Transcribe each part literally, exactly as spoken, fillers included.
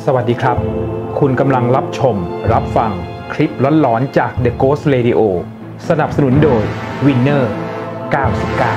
สวัสดีครับคุณกำลังรับชมรับฟังคลิปหลอนๆจาก The Ghost Radio สนับสนุนโดย Winner เก้าสิบเก้า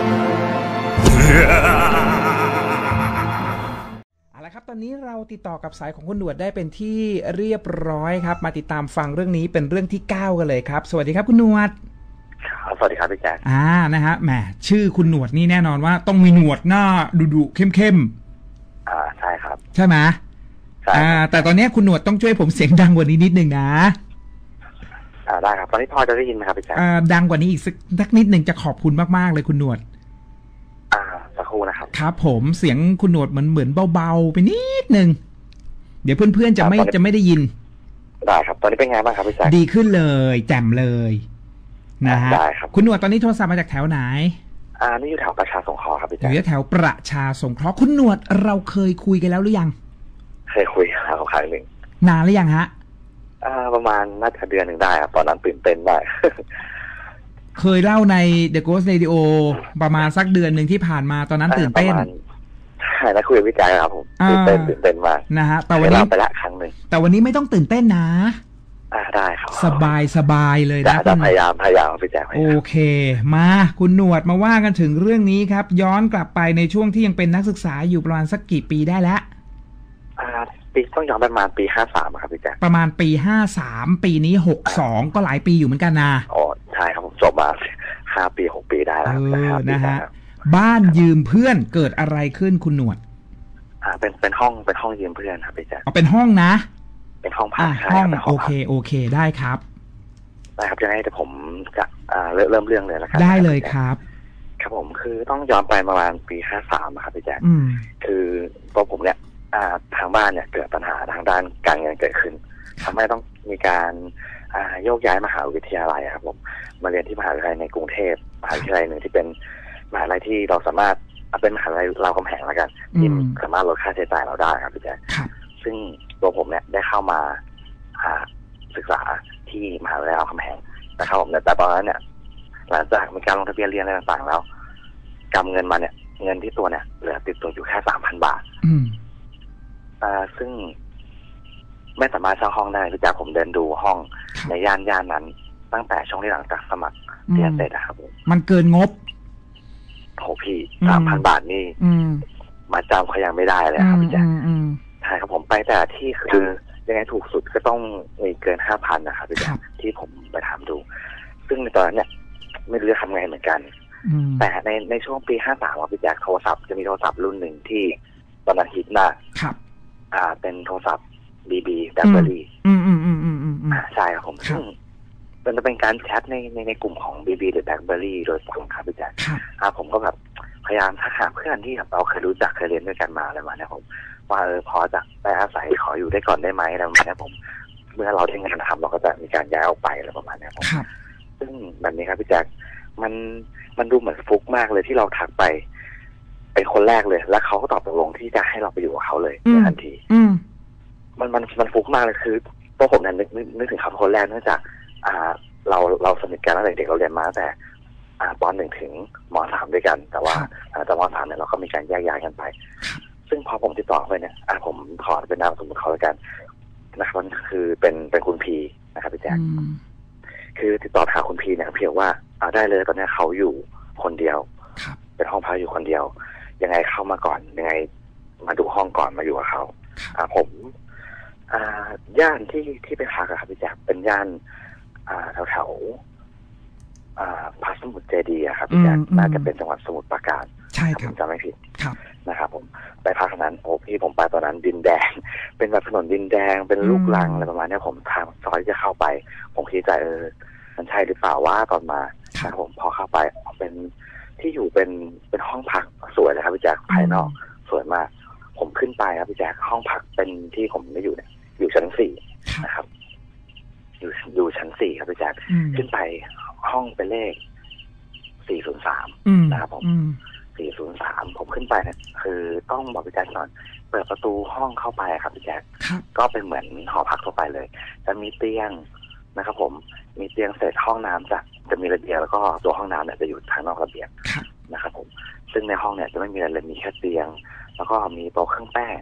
เอาละครับตอนนี้เราติดต่อกับสายของคุณหนวดได้เป็นที่เรียบร้อยครับมาติดตามฟังเรื่องนี้เป็นเรื่องที่เก้ากันเลยครับสวัสดีครับคุณหนวดสวัสดีครับพี่แจ๊คอ่านะฮะแหมชื่อคุณหนวดนี่แน่นอนว่าต้องมีหนวดหน้าดุๆเข้มๆอ่าใช่ครับใช่ไหมอ่าแต่ตอนนี้คุณหนวดต้องช่วยผมเสียงดังกว่านี้นิดนึงนะอ่าได้ครับตอนนี้พอจะได้ยินไหมครับพี่แจ๊คอ่าดังกว่านี้อีกสักนิดนึงจะขอบคุณมากๆเลยคุณหนวดอ่าสักครู่นะครับครับผมเสียงคุณหนวดเหมือนเหมือนเบาๆไปนิดนึงเดี๋ยวเพื่อนๆจะไม่จะไม่ได้ยินได้ครับตอนนี้เป็นไงบ้างครับพี่แจ๊คดีขึ้นเลยแจ่มเลยนะฮะได้ครับคุณหนวดตอนนี้โทรศัพท์มาจากแถวไหนอ่านี่อยู่แถวประชาสงเคราะห์ครับพี่แจ๊คอยู่แถวประชาสงเคราะห์คุณหนวดเราเคยคุยกันแล้วหรือยังเคยคุยครับครั้งหนึ่งนานหรือยังฮะอ่าประมาณน่าจะเดือนหนึ่งได้ครับตอนนั้นตื่นเต้นมากเคยเล่าใน The Ghost Radio ประมาณสักเดือนหนึ่งที่ผ่านมาตอนนั้นตื่นเต้นใช่แล้วคุยกับพี่แจ๊คครับผมตื่นเต้นตื่นเต้นมากนะฮะแต่วันนี้ไปละครั้งหนึ่งแต่วันนี้ไม่ต้องตื่นเต้นนะอ่าได้ครับสบายสบายเลยนะจะพยายามพยายามพี่แจ๊คโอเคมาคุณหนวดมาว่ากันถึงเรื่องนี้ครับย้อนกลับไปในช่วงที่ยังเป็นนักศึกษาอยู่ประมาณสักกี่ปีได้แล้วอ่าปีต้องย้อนประมาณปีห้าสามครับพี่แจ๊คประมาณปีห้าสามปีนี้หกสองก็หลายปีอยู่เหมือนกันนะอ๋อใช่ครับผมจบมาห้าปีหกปีได้แล้วนะฮะบ้านยืมเพื่อนเกิดอะไรขึ้นคุณหนวดอ่าเป็นเป็นห้องเป็นห้องยืมเพื่อนครับพี่แจ๊คอ๋อเป็นห้องนะเป็นห้องพักใช่ห้องโอเคโอเคได้ครับได้ครับจะให้แต่ผมจะอ่าเริ่มเรื่องเลยแล้วกันได้เลยครับครับผมคือต้องย้อนไปประมาณปีห้าสามครับพี่แจ๊คคือตัวผมเนี่ยอ่าทางบ้านเนี่ยเกิดปัญหาทางด้านการเงินเกิดขึ้นทำให้ต้องมีการอ่าโยกย้ายมหาวิทยาลัยครับผมมาเรียนที่มหาวิทยาลัยในกรุงเทพมหาวิทยาลัยหนึ่งที่เป็นมหาวิทยาลัยที่เราสามารถเป็นมหาวิทยาลัยรามคำแหงแล้วกันที่สามารถลดค่าใช้จ่ายเราได้ครับพี่แจ๊คซึ่งตัวผมเนี่ยได้เข้ามาศึกษาที่มหาวิทยาลัยรามคำแหงนะครับผมแต่ตอนนั้นเนี่ยหลังจากมีการลงทะเบียนเรียนอะไรต่างๆแล้วกำเงินมาเนี่ยเงินที่ตัวเนี่ยเหลือติดตัวอยู่แค่สามพันบาทอ่าซึ่งไม่สามารถเช่าห้องได้พี่จากผมเดินดูห้องในย่านย่านนั้นตั้งแต่ช่วงที่หลังจากสมัครเรียนเสร็จนะครับผมมันเกินงบโหพี่สามพันบาทนี่มาจำเขายังไม่ได้เลยครับพี่แจ๊คใช่ครับผมไปแต่ที่คือยังไงถูกสุดก็ต้องมีเกินห้าพันนะครับพี่แจ๊คที่ผมไปถามดูซึ่งในตอนนั้นเนี่ยไม่รู้จะทำไงเหมือนกันแต่ในในช่วงปีห้าสามครับพี่แจ๊คโทรศัพท์จะมีโทรศัพท์รุ่นหนึ่งที่ตอนนั้นฮิตมากครับอ่าเป็นโทรศัพท์บีบีแบล็คเบอรี่อืมอืมอืมอืมอืมอ่าใช่ครับผมซึ่งมันจะเป็นการแชทในในในกลุ่มของบีบีหรือแบล็คเบอรี่โดยตรงครับพี่แจ๊คอ่าผมก็แบบพยายามทักหาเพื่อนที่เราเคยรู้จักเคยเรียนด้วยกันมาอะไรมาเนี่ยผมว่าเออพอจะไปอาศัยขออยู่ได้ก่อนได้ไหมอะไรประมาณนี้ผมเมื่อเราได้งานทำเราก็จะมีการย้ายออกไปอะไรประมาณนี้ผมซึ่งแบบนี้ครับพี่แจ๊คมันมันดูเหมือนฟุกมากเลยที่เราทักไปเป็นคนแรกเลยแล้วเขาก็ตอบตกลงที่จะให้เราไปอยู่กับเขาเลยในทันทีมันมันมันฟุกมากเลยคือตัวผมเนี่ยนึกนึกถึงเขาคนแรกเนื่องจากอ่าเราเราสนิทกันตั้งแต่เด็กเราเรียนมาแต่อ่าป.หนึ่งถึงม.สามด้วยกันแต่ว่าแต่ม.สามเนี่ยเราก็มีการแยกย้ายกันไปซึ่งพอผมติดต่อไปเนี่ยอ่าผมขอเป็นนามสมมติเขาแล้วกันนะครับคือเป็นเป็นคุณพีนะครับพี่แจ๊คคือติดต่อหาคุณพีเนี่ยเพียงว่าอ่าได้เลยตอนนี้เขาอยู่คนเดียวเป็นห้องพักอยู่คนเดียวยังไงเข้ามาก่อนยังไงมาดูห้องก่อนมาอยู่กับเขาอ่าผมอ่าย่านที่ที่ไปพักอะครับพี่แจ๊คเป็นย่านอ่าแถวแถวอ่าพระสมุทรเจดีย์อะครับพี่แจ๊คน่าจะเป็นจังหวัดสมุทรปราการใช่ครับจำไม่ผิดนะครับผมไปพักนั้นโอ้พี่ผมไปตอนนั้นดินแดงเป็นแบบถนนดินแดงเป็นลูกรังอะไรประมาณนี้ผมทางซอยจะเข้าไปผมคิดใจเออมันใช่หรือเปล่าว่าตอนมาครับผมพอเข้าไปเป็นที่อยู่เป็นเป็นห้องพักสวยเลยครับพี่แจ๊คภายนอกสวยมากผมขึ้นไปครับพี่แจ๊คห้องพักเป็นที่ผมได้อยู่เนี่ยอยู่ชั้นสี่นะครับอยู่อยู่ชั้นสี่ครับพี่แจ๊คขึ้นไปห้องเป็นเลขสี่ศูนย์สามนะครับผมสี่ศูนย์สามผมขึ้นไปเนี่ยคือต้องบอกพี่แจ๊คก่อนเปิดประตูห้องเข้าไปครับพี่แจ๊คก็เป็นเหมือนหอพักทั่วไปเลยจะมีเตียงนะครับผมมีเตียงเสร็จห้องน้ำจะจะมีระเบียงแล้วก็ตัวห้องน้ำเนี่ยจะอยู่ทางนอกระเบียงนะครับผมซึ่งในห้องเนี่ยจะไม่มีอะไรเลยมีแค่เตียงแล้วก็มีโต๊ะเครื่องแป้ง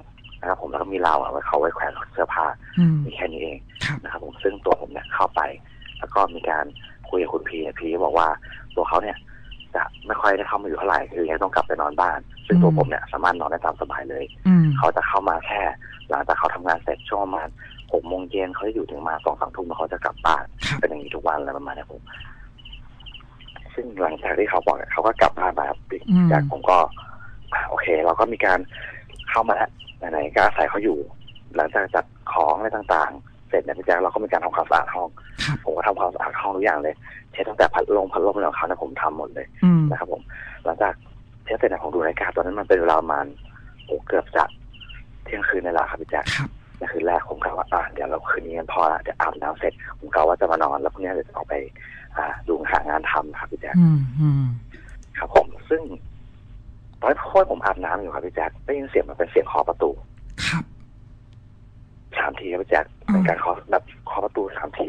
นะครับผมแล้วก็มีราวเอาไว้เขาไว้แขวนเสื้อผ้ามีแค่นี้เองนะครับผมซึ่งตัวผมเนี่ยเข้าไปแล้วก็มีการคุยกับคุณพีพีบอกว่าตัวเขาเนี่ยจะไม่ค่อยได้เข้ามาอยู่เท่าไหร่คือยังต้องกลับไปนอนบ้านซึ่งตัวผมเนี่ยสามารถนอนได้ตามสบายเลยเขาจะเข้ามาแค่หลังจากเขาทำงานเสร็จช่วงประมาณหกโมงเย็นเขาจะอยู่ถึงมาสองสามทุ่มแล้วเขาจะกลับบ้านเป็นอย่างนี้ทุกวันอะไรประมาณนี้ผมซึ่งหลังจากที่เขาบอกเขาก็กลับบ้านมาจากผมก็โอเคเราก็มีการเข้ามาแล้วไหนๆก็อาศัยเขาอยู่หลังจากจัดของอะไรต่างๆเสร็จเนี่ยพี่แจ๊คเราก็มีการทำความสะอาดห้องผมก็ทำความสะอาดห้องทุกอย่างเลยเช็ดตั้งแต่พัดลมพัดลมอะไรของเขาเนี่ยผมทำหมดเลยนะครับผมหลังจากเช็ดเสร็จเนี่ยผมดูรายการตอนนั้นมันเป็นเวลาประมาณโอ้เกือบจะเที่ยงคืนในเวลาครับพี่แจ๊คในคืนแรกผมกะว่าอ่าเดี๋ยวเราคืนนี้กันพอละเดี๋ยวอาบน้ำเสร็จผมกะว่าจะมานอนแล้วพรุ่งนี้เดี๋ยวจะออกไปอ่าดูหางานทำครับพี่แจ๊คครับผมซึ่งตอนที่พ่อผมอาบน้ำอยู่ครับพี่แจ๊คได้ยินเสียงมันเป็นเสียงเคาะประตูครับสามทีครับพี่แจ๊คเป็นการเคาะแบบเคาะประตูสามที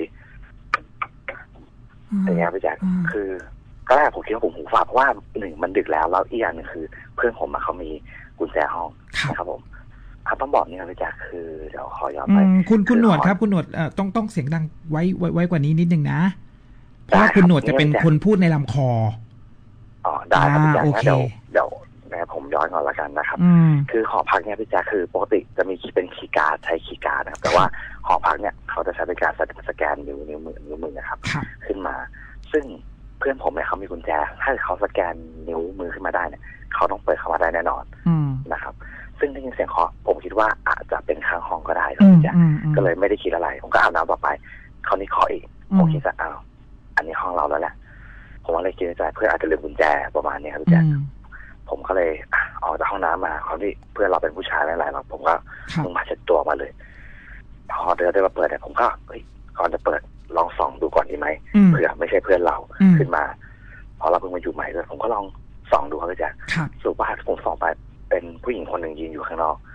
อย่างเงี้ยพี่แจ๊คคือก็แรกผมคิดว่าผมหูฝาดเพราะว่าหนึ่งมันดึกแล้วแล้วอีกอย่างหนึ่งคือเพื่อนผมมาเขามีกุญแจห้องนะครับผมต้องบอกนี่ครับพี่แจ๊คคือเดี๋ยวขอย้อนไปคุณคุณหนวดครับคุณหนวดต้องต้องเสียงดังไว้ไว้ไว้กว่านี้นิดนึงนะเพราะว่าคุณหนวดจะเป็นคนพูดในลำคออ๋อได้ครับพี่แจ๊คเดี๋ยวเดี๋ยวนะผมย้อนก่อนละกันนะครับคือหอพักเนี่ยพี่แจ๊คคือปกติจะมีเป็นคีย์การ์ดใช้คีย์การ์ดนะครับแต่ว่าหอพักเนี่ยเขาจะใช้เป็นการสแกนนิ้วนิ้วมือนิ้วมือนะครับขึ้นมาซึ่งเพื่อนผมเนี่ยเขามีกุญแจถ้าเขาสแกนนิ้วมือขึ้นมาได้เนี่ยเขาต้องเปิดเข้ามาได้แน่นอนนะครับซึ่งได้ยินเสียงเคาะผมคิดว่าอาจจะเป็นข้างห้องก็ได้ครับพี่แจ๊คก็เลยไม่ได้คิดอะไรผมก็อาบน้ำต่อไปเขานี่เคาะอีกผมคิดว่าอ้าวอันนี้ห้องเราแล้วแหละผมก็เลยคิดในใจเพื่อนอาจจะลืมกุญแจประมาณนี้ครับพี่แจ๊คผมก็เลยออกจากห้องน้ำมาเขาที่เพื่อนเราเป็นผู้ชายไม่ไรหรอกผมก็ลงมาเช็ดตัวมาเลยพอเดินได้มาเปิดเนี่ยผมก็เฮ้ยก่อนจะเปิดลองส่องดูก่อนดีไหมเผื่อไม่ใช่เพื่อนเราขึ้นมาพอเราเพิ่งมาอยู่ใหม่เลยผมก็ลองส่องดูครับพี่แจ๊คสุภาพผมส่องไปเป็นผู้หญิงคนหนึ่งยืนอยู่ข้างนอก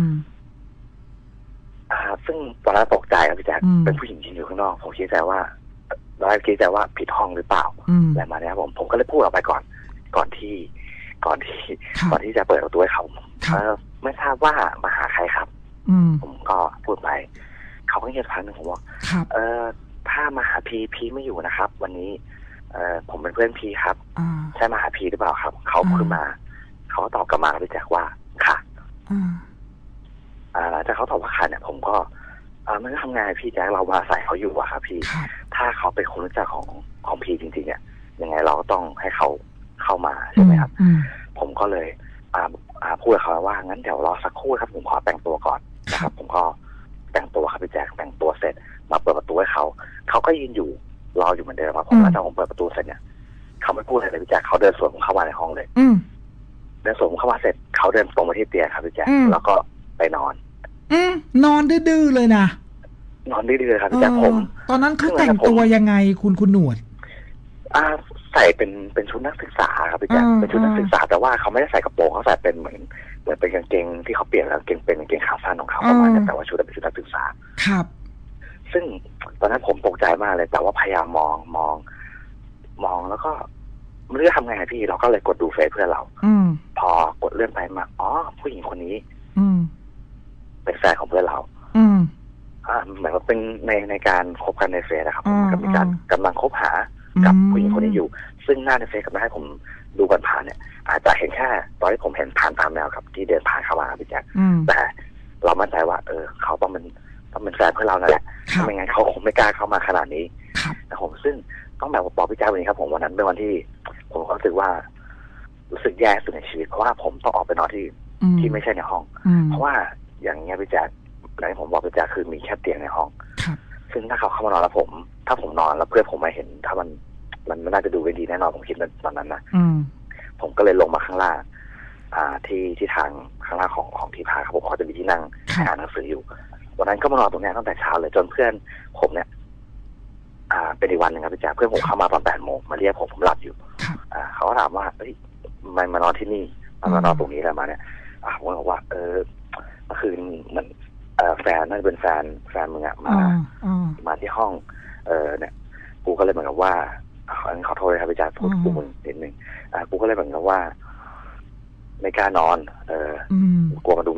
อ่าซึ่งตอนนั้นตกใจครับพี่แจ๊คเป็นผู้หญิงยืนอยู่ข้างนอกผมคิดใจว่าเราคิดใจว่าผิดห้องหรือเปล่าอะไรมาเนี่ยผมผมก็เลยพูดออกไปก่อนก่อนที่ก่อนที่ก่อนที่จะเปิดประตูให้เขาไม่ทราบว่ามาหาใครครับผมก็พูดไปเขาก็เงียบพักหนึ่งผมว่าเออถ้ามาหาพีพีไม่อยู่นะครับวันนี้เออผมเป็นเพื่อนพีครับใช่มาหาพีหรือเปล่าครับเขาขึ้นมาเขาตอบกลับมาพี่แจ๊คว่าค่ะอ่าหลังจากเขาตอบว่าค่ะเนี่ยผมก็อ่าไม่ได้ทำงานพี่แจ๊คเรามาใส่เขาอยู่อะครับพี่ถ้าเขาเป็นคนรู้จักของของพีจริงๆเนี่ยยังไงเราก็ต้องให้เขาเข้ามาใช่ไหมครับผมก็เลยอ่าอ่าพูดกับเขาว่างั้นเดี๋ยวรอสักครู่ครับผมขอแต่งตัวก่อนนะครับผมก็แต่งตัวครับพี่แจ๊คแต่งตัวเสร็จมาเปิดประตูให้เขาเขาก็ยืนอยู่รออยู่เหมือนเดิมครับผมแล้วตอนผมเปิดประตูเสร็จเนี่ยเขาไม่พูดอะไรเลยพี่แจ๊คเขาเดินสวนผมเข้ามาในห้องเลยเดินสวนผมเข้ามาเสร็จเขาเดินตรงมาที่เตียงครับพี่แจ๊คแล้วก็ไปนอนอืมนอนดื้อๆเลยนะนอนดื้อๆครับพี่แจ๊คผมตอนนั้นเขาแต่งตัวยังไงคุณคุณหนวดอ่าใส่เป็นเป็นชุดนักศึกษาครับพี่แจ๊คเป็นชุดนักศึกษาแต่ว่าเขาไม่ได้ใส่กระโปรงเขาใส่เป็นเหมือนเหมือนเป็นกางเกงที่เขาเปลี่ยนแล้วกางเกงเป็นกางเกงขาสั้นของเขาประมาณนี้แต่ว่าชุดเป็นชุดนักศึกษาครับซึ่งตอนนั้นผมตกใจมากเลยแต่ว่าพยายามมองมองมองแล้วก็ไม่รู้จะทำไงพี่เราก็เลยกดดูเฟซเพื่อนเราพอกดเลื่อนไปมาอ๋อผู้หญิงคนนี้เป็นแฟนของเพื่อนเราอ่าเหมือนว่าเป็นในในการคบกันในเฟซนะครับก็มีการกำลังคบหากับผู้หญิงคนนี้อยู่ซึ่งหน้าในเฟซกับหน้าให้ผมดูกันผ่านเนี่ยอาจจะเห็นแค่ตอนที่ผมเห็นผ่านตามแนวครับที่เดินผ่านเข้ามาพี่แจ๊คแต่เรามั่นใจว่าเออเขาต้องเป็นต้องเป็นแฟนเพื่อนเรานั่นแหละไม่งั้นเขาคงไม่กล้าเข้ามาขนาดนี้นะผมซึ่งต้องแบบบอกพี่แจ๊ควันนี้ครับผมวันนั้นเป็นวันที่ผมรู้สึกว่ารู้สึกแย่สุดในชีวิตเพราะว่าผมต้องออกไปนอนที่ที่ไม่ใช่ในห้องเพราะว่าอย่างเงี้ยพี่แจ๊คอย่างที่ผมบอกพี่แจ๊คคือมีแค่เตียงในห้องซึ่งถ้าเขาเข้ามานอนแล้วผมถ้าผมนอนแล้วเพื่อนผมมาเห็นถ้ามันมันไม่น่าจะดูไม่ดีแน่นอนผมคิดตอนนั้นนะผมก็เลยลงมาข้างล่างอ่าที่ที่ทางข้างล่างของของที่พักครับผมเขาจะมีที่นั่งอ่านหนังสืออยู่วันนั้นก็มานอนตรงนี้ตั้งแต่เช้าเลยจนเพื่อนผมเนี่ยอ่าเป็นอีกวันหนึ่งครับพี่แจ๊คเพื่อนผมเข้ามาตอนแปดโมงมาเรียกผมผมหลับอยู่อ่าเขาก็ถามว่าเฮ้ยทำไมมานอนที่นี่มานอนตรงนี้อะไรมาเนี่ยอ่าผมบอกว่าเออเมื่อคืนเหมือนเอ่อแฟนน่าจะเป็นแฟนแฟนมึงอะมามาที่ห้องเออเนี่ยกูก็เลยเหมือนกับว่าขอโทษเลยครับพี่แจ๊คพูดกูมึงนิดนึงอ่ากูก็เลยเหมือนกับว่าไม่กล้านอนเออกลัวมันดูไม่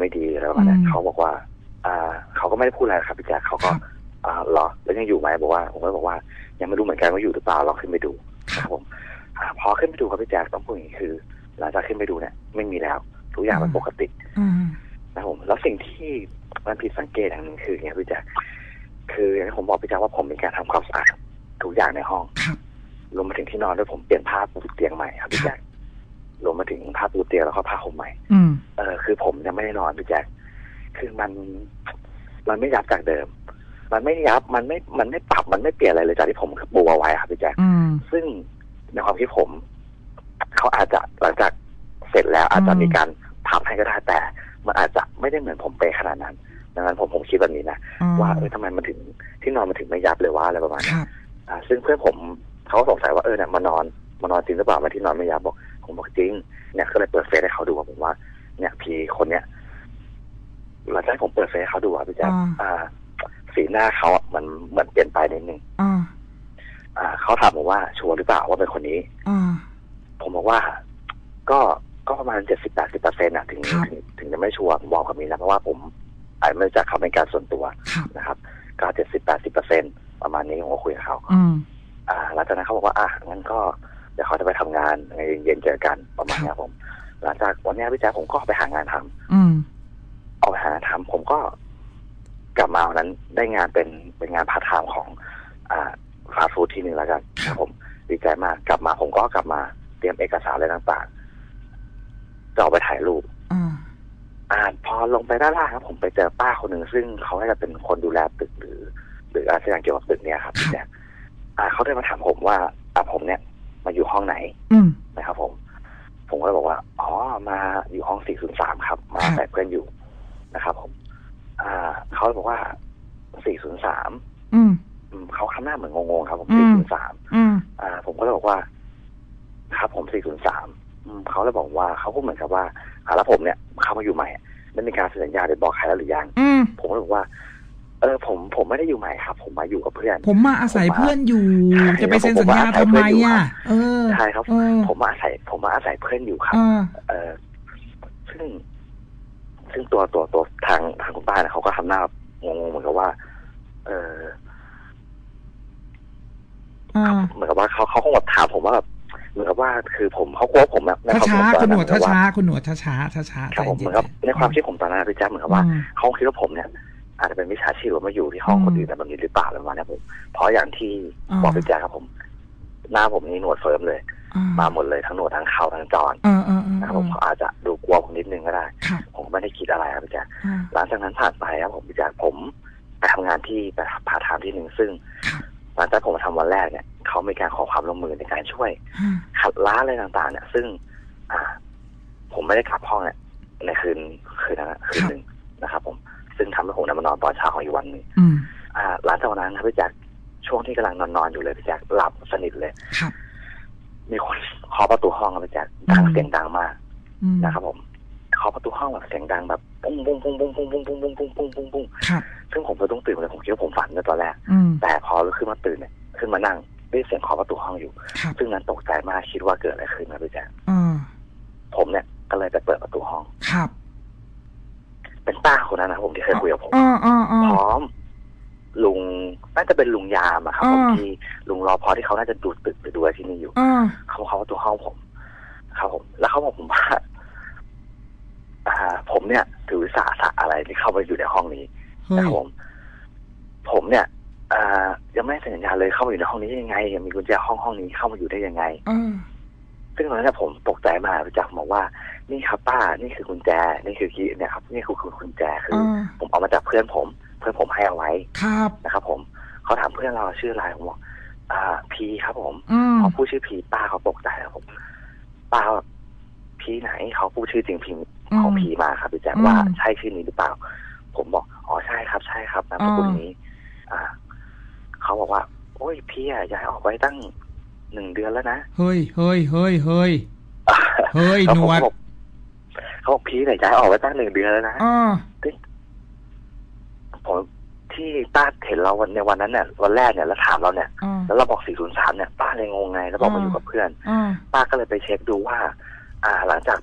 ไม่ดีอะไรประมาณนั้นเขาบอกว่าอ่าเขาก็ไม่ได้พูดอะไรครับพี่แจ๊คเขาก็อ่าเหรอแล้วยังอยู่ไหมบอกว่าผมก็บอกว่ายังไม่รู้เหมือนกันว่าอยู่หรือเปล่าลองขึ้นไปดูครับผมอ่าพอขึ้นไปดูครับพี่แจ๊คต้องพูดอย่างนี้คือหลังจากขึ้นไปดูเนี่ยไม่มีแล้วทุกอย่างมันปกตินะผมแล้วสิ่งที่มันผิดสังเกตอย่างหนึ่งคืออย่างนี้พี่แจ๊คคืออย่างที่ผมบอกพี่แจ๊คว่าผมมีการทำความสะอาดทุกอย่างในห้องรวมมาถึงที่นอนด้วยผมเปลี่ยนผ้าปูเตียงใหม่ครับพี่แจ๊ครวมมาถึงผ้าปูเตียงแล้วก็ผ้าห่มใหม่เออคือผมยังไม่ได้นอนพี่แจ๊คคือมันมันไม่ยับจากเดิมมันไม่ยับมันไม่มันไม่ปรับมันไม่เปลี่ยนอะไรเลยจากที่ผมปูเอาไว้ครับพี่แจ๊คซึ่งในความคิดผมเขาอาจจะหลังจากเสร็จแล้วอาจจะมีการพับให้ก็ได้แต่มันอาจจะไม่ได้เหมือนผมเปขนาดนั้นดังนั้นผมผมคิดแบบนี้นะว่าเออทำไมมันถึงที่นอนมันถึงไม่ยับเลยว่าอะไรประมาณนี้อ่าซึ่งเพื่อนผมเขาสงสัยว่าเออเนี่ยมานอนมานอนจริงหรือเปล่ามาที่นอนไม่ยับบอกผมบอกจริงเนี่ยก็เลยเปิดเฟซให้เขาดูผมว่าเนี่ยพี่คนเนี้ยหลังจากผมเปิดเฟซให้เขาดูอ่ะพี่แจ๊คอ่าสีหน้าเขาอ่ะมันเหมือนเปลี่ยนไปนิดนึงอ่าเขาถามผมว่าชัวร์หรือเปล่าว่าเป็นคนนี้ผมบอกว่าก็ก็ประมาณเจ็ดสิบแปดสิบเปอร์เซ็นต์อ่ะถึงถึงถึงจะไม่ชัวร์บอกคำนี้นะเพราะว่าผมอาจไม่รู้จักเขาเป็นการส่วนตัวนะครับก็เจ็ดสิบแปดสิบเปอร์เซ็นต์ประมาณนี้ผมก็คุยกับเขาอ่าหลังจากนั้นเขาบอกว่าอ่ะงั้นก็เดี๋ยวเขาจะไปทำงานในเย็นเจอกันประมาณนี้ผมหลังจากวันนี้พี่แจ๊คผมก็ไปหางานทำอืมออกไปหางานทำผมก็กลับมาวันนั้นได้งานเป็นเป็นงานพาร์ทไทม์ของอ่าฟาสต์ฟู้ดที่หนึ่งแล้วกันครับผมดีใจมากกลับมาผมก็กลับมาเตรียมเอกสารอะไรต่างๆจะออกไปถ่ายรูปอ่าพอลงไปด้านล่างครับผมไปเจอป้าคนหนึ่งซึ่งเขาน่าจะเป็นคนดูแลตึกหรือหรืออะไรอย่างเกี่ยวกับตึกเนี้ยครับพี่แจ๊คอ่าเขาได้มาถามผมว่าอ่าผมเนี่ยมาอยู่ห้องไหนนะครับผมผมก็เลยบอกว่าอ๋อมาอยู่ห้องสี่ศูนย์สามครับมาแต่เพื่อนอยู่นะครับผมอ่าเขาบอกว่าสี่ศูนย์สามอืมเขาทำหน้าเหมือนงงๆครับผมสี่ศูนย์สามอ่าผมก็เลยบอกว่าครับผมสี่ศูนย์สามเขาเลยบอกว่าเขาก็เหมือนกับว่าอ่าแล้วผมเนี่ยเข้ามาอยู่ใหม่ได้มีการเซ็นสัญญาหรือบอกใครแล้วหรือยังผมก็เลยบอกว่าเออผมผมไม่ได้อยู่ใหม่ครับผมมาอยู่กับเพื่อนผมมาอาศัยเพื่อนอยู่จะไปเซ็นสัญญาทำไมอ่ะเออใช่ครับผมมาอาศัยผมมาอาศัยเพื่อนอยู่ครับเออซึ่งซึ่งตัวตัวตัวทางทางคุณป้าเนี่ยเขาก็ทำหน้างงๆเหมือนกับว่าเออเหมือนกับว่าเขาเขาคงแบบถามผมว่าแบบเหมือนกับว่าคือผมเขากลัวผมแบบช้าช้าคุณหนวดช้าช้าคุณหนวดช้าช้าช้าช้าครับผมเหมือนกับในความคิดผมตอนนั้นพี่แจ๊คเหมือนกับว่าเขาคิดว่าผมเนี่ยอาจจะเป็นมิจฉาชีพหรือมาอยู่ที่ห้องคนอื่นแบบนี้หรือเปล่าอะไรประมาณนี้ผมเพราะอย่างที่บอกพี่แจ๊คครับผมหน้าผมนี่หนวดเฟิร์มเลยมาหมดเลยทั้งหนวดทั้งเข่าทั้งจอนนะครับผมเขาอาจจะดูกลัวผมนิดนึงก็ได้ผมไม่ได้คิดอะไรครับพี่แจ๊คหลังจากนั้นผ่านไปครับผมพี่แจ๊คผมไปทำงานที่ไปพาร์ทไทม์ที่หนึ่งซึ่งหลังจากผมมาทำวันแรกเนี่ยเขามีการขอความร่วมมือในการช่วยขัดล้าอะไรต่างๆเนี่ยซึ่งอ่าผมไม่ได้กลับห้องเนี่ยในคืนคืนนั้นคืนหนึ่งนะครับผมซึ่งทำให้ผมมานอนตอนเช้าของอีกวันนึงอ่าหลังจากนั้นครับพี่แจ๊คช่วงที่กำลังนอนๆอยู่เลยพี่แจ๊คหลับสนิทเลยมีคนเคาะประตูห้องครับพี่แจ๊คดังเสียงดังมากนะครับผมเคาะประตูห้องแบบเสียงดังแบบปุ้งปุ้งปุ้งปุ้งปุ้งปุ้งปุ้งปุ้งปุ้งปุ้งปุ้งปุ้งซึ่งผมก็ต้องตื่นเลยผมคิดว่าผมฝันในตอนแรกแต่พอลุกขึ้นมาตื่นเนี่ยขึ้นมานั่งได้เสียงเคาะประตูห้องอยู่ซึ่งนั้นตกใจมากคิดว่าเกิดอะไรขึ้นนะพี่แจ๊คผมเนี่ยก็เลยไปเปิดประตูห้องครับเป็นป้าคนนั้นนะผมที่เคยคุยกับผมพร้อมลุงน่าจะเป็นลุงยามอะครับผมที่ลุงรอพอที่เขาน่าจะดูตึกหรือดูอะไรที่นี่อยู่เขาเขาประตูห้องผมครับผมแล้วเขาบอกผมว่าอ่าผมเนี่ยถือสาสะอะไรที่เข้าไปอยู่ในห้องนี้นะครับผมผมเนี่ยอ่ายังไม่เซ็นสัญญาเลยเข้ามาอยู่ในห้องนี้ได้ยังไงยังมีกุญแจห้องห้องนี้เข้ามาอยู่ได้ยังไงซึ่งตอนนั้นผมตกใจมากพี่แจ๊คบอกว่านี่ครับป้านี่คือกุญแจนี่คือคีย์เนี่ยครับนี่คือกุญแจคือผมเอามาจากเพื่อนผมเพื่อนผมให้เอาไว้นะครับผมเขาถามเพื่อนเราชื่ออะไรผมบอกอ่าพีครับผมพอพูดชื่อพีป้าเขาตกใจครับผมป้าพีไหนเขาพูดชื่อจริงพีของพีมาครับพี่แจ๊คว่าใช่ชื่อนี้หรือเปล่าผมบอกอ๋อใช่ครับใช่ครับนามสกุลนี้อ่าเขาบอกว่าโอ้ยพี่อะย้ายออกไว้ตั้งหนึ่งเดือนแล้วนะเฮ้ยเฮ้ยเฮ้ยเฮ้ยเฮ้ยหนวดเขาบอกพี่เนี่ยย้ายออกไว้ตั้งหนึ่งเดือนแล้วนะผมที่ป้าเห็นเราวันในวันนั้นเนี่ยวันแรกเนี่ยแล้วถามเราเนี่ยแล้วเราบอกสี่ศูนย์สามเนี่ยป้าเลยงงไงแล้วบอกมาอยู่กับเพื่อนป้าก็เลยไปเช็คดูว่า อ่าหลังจาก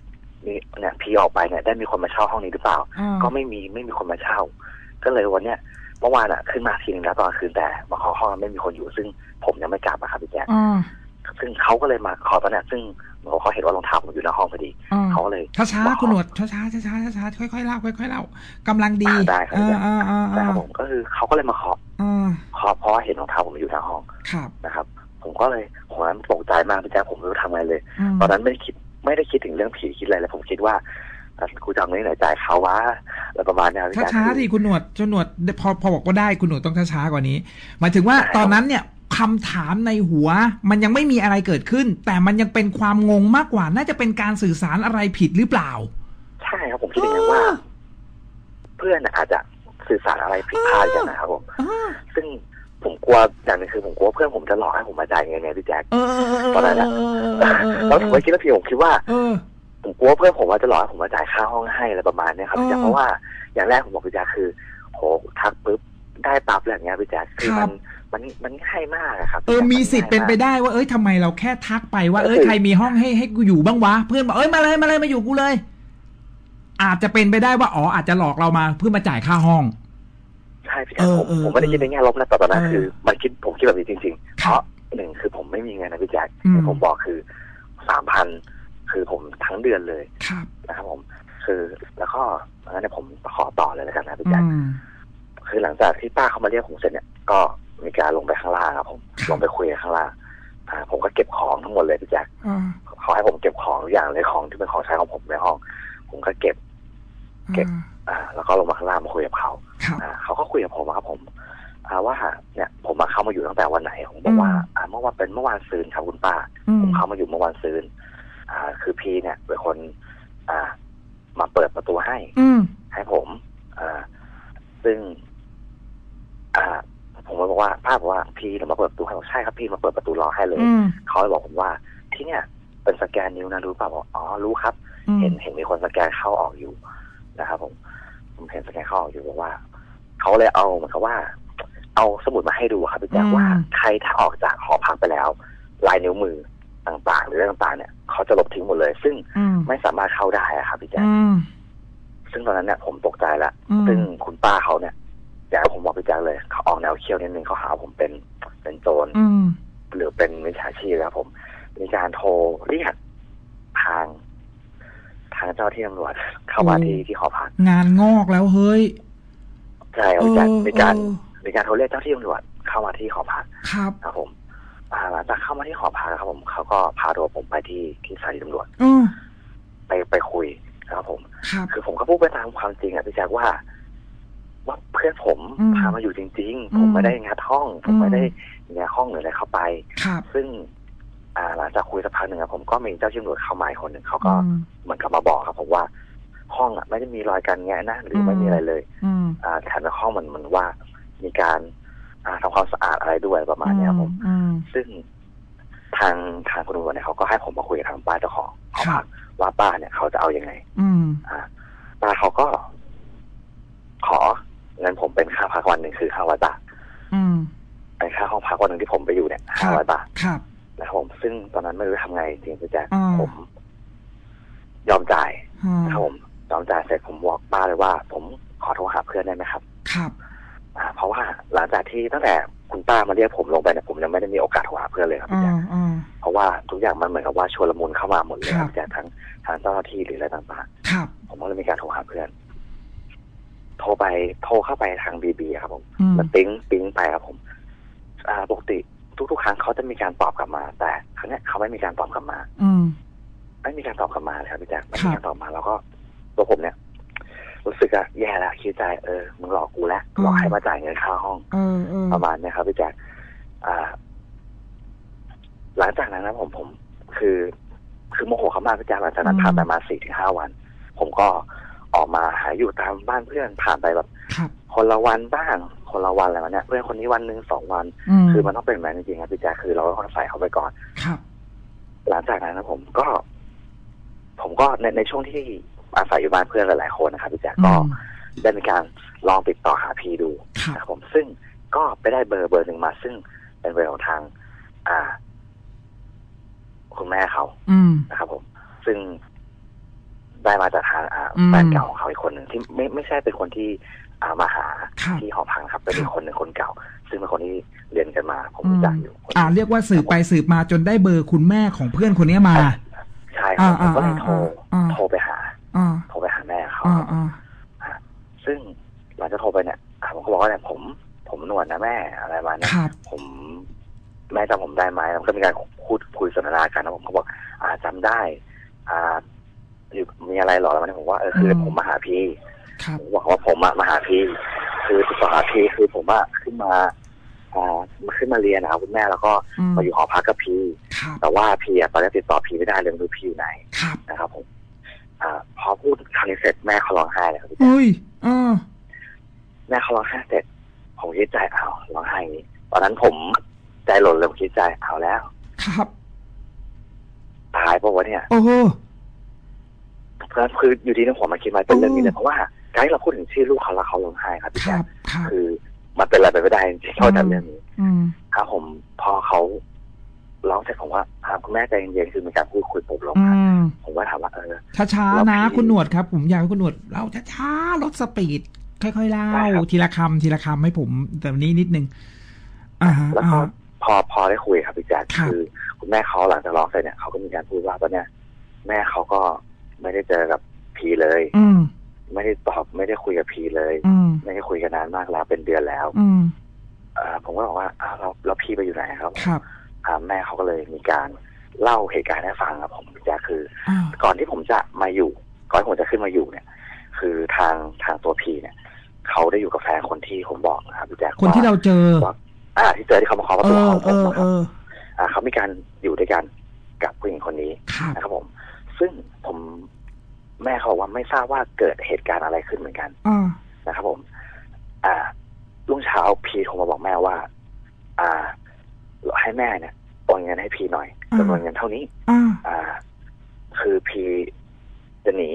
มีเนี่ยพี่ออกไปเนี่ยได้มีคนมาเช่าห้องนี้หรือเปล่าก็ไม่มีไม่มีคนมาเช่าก็เลยวันเนี้ยเมื่อวานอ่ะขึ้นมาทีนึงแล้วตอนคืนแต่มาขอห้องไม่มีคนอยู่ซึ่งผมยังไม่กลับอะครับพี่แจ๊คซึ่งเขาก็เลยมาขอตอนนี้ซึ่งเขาเห็นว่ารองเท้าผมอยู่ในห้องพอดีเขาเลยช้าช้าคุณหนวดช้าช้าช้าช้าช้าค่อยๆเล่าค่อยๆเล่ากำลังดีได้ครับแต่ครับผมก็คือเขาก็เลยมาขอขอเพราะเห็นรองเท้าผมอยู่ในห้องนะครับผมก็เลยผมนั้นตกใจมากพี่แจ๊คผมไม่รู้ทำไงเลยตอนนั้นไม่ได้คิดไม่ได้คิดถึงเรื่องผีคิดอะไรเลยผมคิดว่ากูจะเอาเงินไหนจ่ายเขาวะอะไรประมาณนี้พี่แจ๊คช้าๆดิคุณหนวดจนหนวดพอพอบอกว่าได้คุณหนวดต้องช้าๆกว่านี้หมายถึงว่าตอนนั้นเนี่ยคำถามในหัวมันยังไม่มีอะไรเกิดขึ้นแต่มันยังเป็นความงงมากกว่าน่าจะเป็นการสื่อสารอะไรผิดหรือเปล่าใช่ครับผมคิดอย่างนั้นว่าเพื่อนอาจจะสื่อสารอะไรผิดพลาดกันนะครับผมซึ่งผมกลัวอย่างนึงคือผมกลัวเพื่อนผมจะหลอกให้ผมมาจ่ายเงินไงพี่แจ๊คตอนนั้นนะแล้วผมก็คิดว่าพี่ผมคิดว่าผมกลัวเพื่อนผมว่าจะหลอกให้ผมมาจ่ายค่าห้องให้อะไรประมาณนี้ครับพี่แจ๊คเพราะว่าอย่างแรกผมบอกพี่แจ๊คคือโหทักปุ๊บได้ปั๊บอะไรอย่างเงี้ยพี่แจ๊คคือมันมันมันง่ายมากครับเออมีสิทธิ์เป็นไปได้ว่าเอ้ยทำไมเราแค่ทักไปว่าเอ้ยใครมีห้องให้ให้กูอยู่บ้างวะเพื่อนบอกเอ้ยมาเลยมาเลยมาอยู่กูเลยอาจจะเป็นไปได้ว่าอ๋ออาจจะหลอกเรามาเพื่อมาจ่ายค่าห้องใช่พี่แจ๊คผมผมไม่ได้คิดในแง่ลบนะแต่ตอนนั้นคือมันคิดผมคิดแบบนี้จริงๆเพราะหนึ่งคือผมไม่มีเงินนะพี่แจ๊คผมบอกคือสามพันคือผมทั้งเดือนเลยนะครับผมคือแล้วก็งั้นเนี่ยผมขอต่อเลยแล้วกันนะพี่แจ๊คคือหลังจากที่ป้าเขามาเรียกผมเสร็จเนี่ยก็มีการลงไปข้างล่างครับผมลงไปคุยข้างล่างอ่าผมก็เก็บของทั้งหมดเลยพี่แจ๊คเขาให้ผมเก็บของทุกอย่างเลยของที่เป็นของใช้ของผมในห้องผมก็เก็บเก็บอ่าแล้วก็ลงมาข้างล่างมาคุยกับเขาอ่าเขาก็คุยกับผมครับผมอ่าว่าเนี่ยผมมาเข้ามาอยู่ตั้งแต่วันไหนผมบอกว่าอ่าเมื่อวานเป็นเมื่อวานซืนครับคุณป้าผมเข้ามาอยู่เมื่อวานซืนอ่าคือพี่เนี่ยเป็นคนอ่ามาเปิดประตูให้ให้ผมอ่าซึ่งอ่าผมก็บอกว่าป้าบอกว่าพี่เรามาเปิดประตูให้บอกใช่ครับพี่มาเปิดประตูรอให้เลยเขาเลยบอกผมว่าที่เนี่ยเป็นสแกนนิ้วนะรู้ป่ะบอกอ๋อรู้ครับเห็นเห็นมีคนสแกนเข้าออกอยู่นะครับผมผมเห็นสแกนเข้าออกอยู่บอกว่าเขาเลยเอาเหมือนกับว่าเอาสมุดมาให้ดูครับพี่แจ๊คว่าใครถ้าออกจากหอพักไปแล้วลายนิ้วมือต่างๆหรือเรื่องต่างๆเนี่ยเขาจะลบทิ้งหมดเลยซึ่งไม่สามารถเข้าได้ครับพี่แจ๊คซึ่งตอนนั้นเนี่ยผมตกใจละซึ่งคุณป้าเขาเนี่ยอย่างที่ผมบอกพี่แจ๊คเลยเขาออกแนวเคี้ยวนิดนึงเขาหาผมเป็นเป็นโจรหรือเป็นมิจฉาชีพครับผมมีการโทรเรียกทางทางเจ้าที่ตำรวจเข้ามาที่ที่หอพักงานงอกแล้วเฮ้ยใช่ครับพี่แจ๊คมีการมีการโทรเรียกเจ้าที่ตำรวจเข้ามาที่หอพักครับครับผมหลังจากเข้ามาที่หอพักครับผมเขาก็พาตัวผมไปที่ที่สถานีตำรวจไปไปคุยครับผมคือผมก็พูดไปตามความจริงอ่ะพี่แจ๊คว่าว่าเพื่อนผมพามาอยู่จริงๆผมไม่ได้งัดห้องผมไม่ได้งัดห้องหรืออะไรเข้าไปซึ่งอ่าหลังจากคุยสักพักหนึ่งผมก็มีเจ้าที่ตำรวจเข้ามาคนหนึ่งเขาก็เหมือนกับมาบอกครับผมว่าห้องอ่ะไม่ได้มีรอยการแงะนะหรือไม่มีอะไรเลยอ่าแถมในห้องมันมันว่ามีการอ่าทำความสะอาดอะไรด้วยประมาณนี้ครับผมซึ่งทางทางคุณตำรวจเนี่ยเขาก็ให้ผมมาคุยกับทางป้าเจ้าของหอพักว่าป้าเนี่ยเขาจะเอายังไงอ่าป้าเขาก็ขอเงินผมเป็นค่าพักวันหนึ่งคือห้าร้อยบาทเป็นค่าห้องพักวันหนึ่งที่ผมไปอยู่เนี่ยห้าร้อยบาทนะครับผมซึ่งตอนนั้นไม่รู้ทำไงจริงๆพี่แจ๊คผมยอมจ่ายนะครับผมยอมจ่ายเสร็จผมบอกป้าเลยว่าผมขอโทรหาเพื่อนได้ไหมครับครับอ่าเพราะว่าหลังจากที่ตั้งแต่คุณป้ามาเรียกผมลงไปเนี่ยผมยังไม่ได้มีโอกาสโทรหาเพื่อนเลยครับพี่แจ๊คเพราะว่าทุกอย่างมันเหมือนกับว่าชวนละมุนเข้ามาหมดเลยครับพี่แจ๊คทั้งทางเจ้าหน้าที่หรืออะไรต่างๆผมก็เลยมีการโทรหาเพื่อนโทรไปโทรเข้าไปทางบีบีครับผมมันปิ๊งปิ๊งไปครับผมอ่าปกติทุกๆครั้งเขาจะมีการตอบกลับมาแต่ครั้งนี้เขาไม่มีการตอบกลับมาไม่มีการตอบกลับมาเลยครับพี่แจ๊คไม่มีการตอบมาแล้วก็ตัวผมเนี่ยรู้สึกอะแย่แล้วคิดใจเออมึงหลอกกูแล้วหลอกให้มาจ่ายเงินค่าห้องประมาณนี้ครับพี่แจ๊คอ่าหลังจากนั้นนะผมผมคือคือโมโหเขามากพี่แจ๊คหลังจากนั้นผ่านไปมาสี่ถึงห้าวันผมก็ออกมาหาอยู่ตามบ้านเพื่อนผ่านไปแบบคนละวันบ้างคนละวันอะไรแบบนี้เพื่อนคนนี้วันหนึ่งสองวันคือมันต้องเป็นแบบนี้จริงๆครับพี่แจ๊คคือเราต้องใส่เขาไปก่อนหลังจากนั้นนะผมก็ผมก็ในในช่วงที่อาศัยอยู่บ้านเพื่อนหลายๆคนนะครับพี่แจ๊คก็ได้มีการลองติดต่อหาพีดูนะครับผมซึ่งก็ไปได้เบอร์เบอร์หนึ่งมาซึ่งเป็นเบอร์ของทางอ่าคุณแม่เขานะครับผมซึ่งได้มาจากทางแฟนเก่าของเขาอีกคนหนึ่งที่ไม่ไม่ใช่เป็นคนที่มาหาที่หอพักครับเป็นอีกคนหนึ่งคนเก่าซึ่งเป็นคนที่เรียนกันมาผมรู้จักอยู่อ่าเรียกว่าสืบไปสืบมาจนได้เบอร์คุณแม่ของเพื่อนคนนี้มาใช่ครับผมก็เลยโทรโทรไปหาโทรไปหาแม่เขาซึ่งหลังจากโทรไปเนี่ยผมก็บอกว่าเนี่ยผมผมหนวดนะแม่อะไรมาเนี่ยผมแม่จำผมได้ไหมมันก็มีการพูดคุยสนทนากันนะผมก็บอกอ่าจำได้อ่ามีอะไรหรอแล้วมันผมว่าเออคือผมมาหาพี่ผมบอกว่าผมมาหาพี่คือติดต่อหาพี่คือผมว่าขึ้นมาอ่ามาขึ้นมาเรียนนะครับคุณแม่แล้วก็มาอยู่หอพักกับพี่แต่ว่าพี่ตอนนี้ติดต่อพี่ไม่ได้เลยไม่รู้พี่อยู่ไหนนะครับผมอ่าพอพูดคำนี้เสร็จแม่เขาร้องไห้เลยครับพี่อุ้ยอ่าแม่เขาร้องไห้เสร็จผมคิดใจเอาร้องไห้อย่างนี้ตอนนั้นผมใจหล่นเลยผมคิดใจเอาแล้วครับตายเพราะว่าเนี่ยโอ้โหเพราะคืออยู่ดีในหัวมันคิดมาเป็นเรื่องนี้เลยเพราะว่าการที่เราพูดถึงชื่อลูกเขาแล้วเขาร้องไห้ครับพี่แจ๊คคือมันเป็นอะไรไปไม่ได้จริงๆเท่านั้นเรื่องนี้ครับผมพอเขาร้องเสร็จผมว่าคุณแม่ใจเย็นๆคือมีการพูดคุยปลุกลงผมว่าถามว่าเออช้าๆนะคุณหนวดครับผมอยากให้คุณหนวดเล่าช้าๆลดสปีดค่อยๆเล่าทีละคำทีละคำให้ผมแต่นี้นิดนึงอ่าแล้วก็พอพอได้คุยครับพี่แจ๊คคือคุณแม่เขาหลังจากร้องเสร็จเนี่ยเขาก็มีการพูดว่าตอนเนี้ยแม่เขาก็ไม่ได้เจอกับพีเลยไม่ได้ตอบไม่ได้คุยกับพีเลยไม่ได้คุยกันนานมากแล้วเป็นเดือนแล้วอ่าผมก็บอกว่าอ้าวเราเราพีไปอยู่ไหนครับครับอ่าแม่เขาก็เลยมีการเล่าเหตุการณ์ให้ฟังครับผมพี่แจ๊คคือก่อนที่ผมจะมาอยู่ก่อนที่ผมจะขึ้นมาอยู่เนี่ยคือทางทางตัวพีเนี่ยเขาได้อยู่กับแฟนคนที่ผมบอกนะครับพี่แจ๊คคนที่เราเจออ่าที่เจอที่เขามาขอประตูห้องผมนะครับอ่าเขามีการอยู่ด้วยกันกับผู้หญิงคนนี้นะครับผมซึ่งผมแม่เขาบอกว่าไม่ทราบว่าเกิดเหตุการณ์อะไรขึ้นเหมือนกันนะครับผมอ่ารุ่งเช้าพีโทรมาบอกแม่ว่าอ่าให้แม่เนี่ยโอนเงินให้พีหน่อยจำนวนเงินเท่านี้อ่าคือพีจะหนี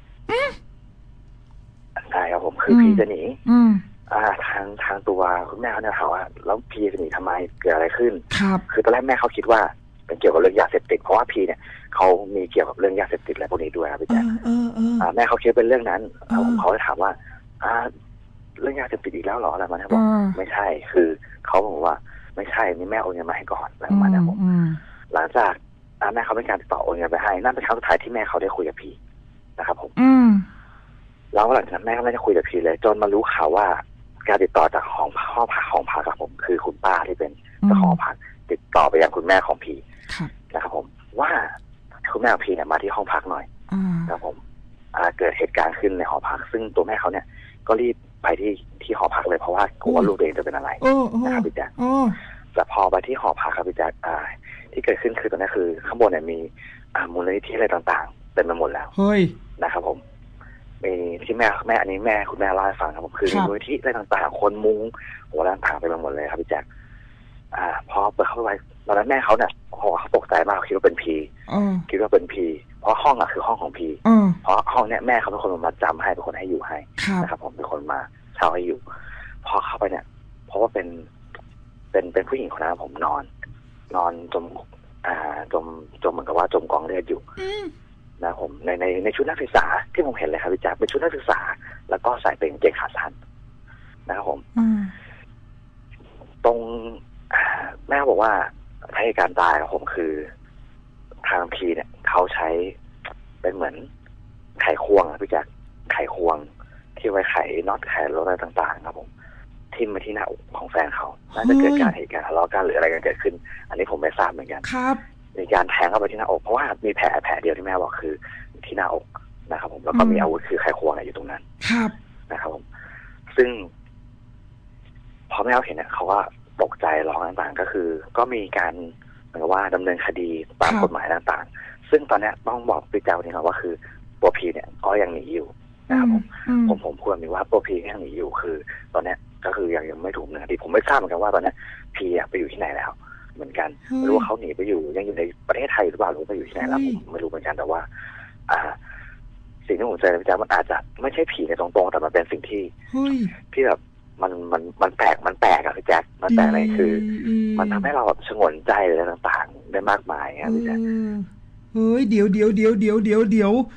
ใช่ครับผมคือพีจะหนีอ่าทางทางตัวคุณแม่เขาเนี่ยถามว่าแล้วพีจะหนีทำไมเกิดอะไรขึ้นครับคือตอนแรกแม่เขาคิดว่าเป็นเกี่ยวกับเรื่องยาเสพติดเพราะว่าพีเนี่ยเขามีเกี่ยวกับเรื่องยาเสพติดอะไรพวกนี้ด้วยครับพี่แจ๊คแม่เขาคิดเป็นเรื่องนั้นเขาเลยถามว่าอ่าเรื่องยาเสพติดอีกแล้วหรออะไรมาเนี่ยบอกไม่ใช่คือเขาบอกว่าไม่ใช่นี่แม่โอนเงินมาให้ก่อนอะไรประมาณนี้ผมหลังจากแม่เขาเป็นการติดต่อโอนเงินไปให้นั่นเป็นครั้งสุดท้ายที่แม่เขาได้คุยกับพีนะครับผมแล้วหลังจากนั้นแม่ก็ไม่ได้คุยกับพีเลยจนมารู้ข่าวว่าการติดต่อจากห้องห้องพักของพักกับผมคือคุณป้าที่เป็นเจ้าของพักติดต่อไปยังคุณแม่ของพีนะครับผมว่าคุณแม่ของพีเนี่ยมาที่ห้องพักหน่อยนะครับผมเกิดเหตุการณ์ขึ้นในหอพักซึ่งตัวแม่เขาเนี่ยก็รีบไปที่ที่หอพักเลยเพราะว่ากลัวว่าลูกเองจะเป็นอะไรนะครับพี่แจ๊คแต่พอไปที่หอพักครับพี่แจ๊คที่เกิดขึ้นคือตอนนี้คือข้างบนเนี่ยมีมูลนิธิอะไรต่างๆเต็มไปหมดแล้วนะครับผมมีที่แม่แม่อันนี้แม่คุณแม่เล่าให้ฟังครับผมคือมูลนิธิอะไรต่างๆคนมุงโหอะไรต่างๆเต็มไปหมดเลยครับพี่แจ๊คอ่าพอเปิดเข้าไปตอนนั้นแม่เขาเนี่ยโอ้เขาตกใจมากคิดว่าเป็นพีคิดว่าเป็นพีเพราะห้องอ่ะคือห้องของพีเพราะห้องเนี้ยแม่เขาเป็นคนมาจำให้เป็นคนให้อยู่ให้นะครับผมเป็นคนมาเช่าให้อยู่พอเข้าไปเนี่ยเพราะว่าเป็นเป็นเป็นผู้หญิงคนนั้นผมนอนนอนจมอ่าจมจมเหมือนกับว่าจมกองเลือดอยู่นะผมในในในชุดนักศึกษาที่ผมเห็นเลยครับพี่จ๊คเป็นชุดนักศึกษาแล้วก็ใส่เป็นเกงขาสั้นนะครับผมตรงแม่บอกว่าให้การตายของผมคือทางพีเนี่ยเขาใช้เป็นเหมือนไขควงนะพี่แจ๊คไขควงที่ไว้ไขน็อตไขรถอะไรต่างๆครับผมทิ่มมาที่หน้าอกของแฟนเขาน่าจะเกิดการเหตุการณ์ทะเลาะกันหรืออะไรกันเกิดขึ้นอันนี้ผมไม่ทราบเหมือนกันครับมีการแทงเข้าไปที่หน้าอกเพราะว่ามีแผลแผลเดียวที่แม่บอกคือที่หน้าอกนะครับผมแล้วก็มีอาวุธคือไขควงอยู่ตรงนั้นครับนะครับผมซึ่งพอแม่เขาเห็นเนี่ยเขาว่าตกใจร้องต่างๆก็คือก็มีการเหมือนกับว่าดำเนินคดีตามกฎหมายต่างๆซึ่งตอนนี้ต้องบอกพี่เจ้านี่ครับว่าคือตัวพีเนี่ยก็ยังหนีอยู่นะครับผมผมผมพูดแบบนี้ว่าตัวพียังหนีอยู่คือตอนนี้ก็คือยังยังไม่ถูกดำเนินคดีผมไม่ทราบเหมือนกันว่าตอนนี้พีไปอยู่ที่ไหนแล้วเหมือนกันไม่รู้ว่าเขาหนีไปอยู่ยังอยู่ในประเทศไทยหรือเปล่าหรือไปอยู่ที่ไหนแล้วผมไม่รู้เหมือนกันแต่ว่าอ่าสิ่งที่ผมเจอพี่เจ้ามันอาจจะไม่ใช่ผีในตรงๆแต่มันเป็นสิ่งที่ที่แบบมันมันมันแปลกมันแปลกอะพี่แจ๊คมันแปลกอะไรคือมันทำให้เราแบบฉงนใจอะไรต่างๆได้มากมายครับพี่แจ๊คเฮ้ยเดี๋ยวเดี๋ยวเดี๋ยวเดี๋ยวเดี๋ยวเดี๋ยว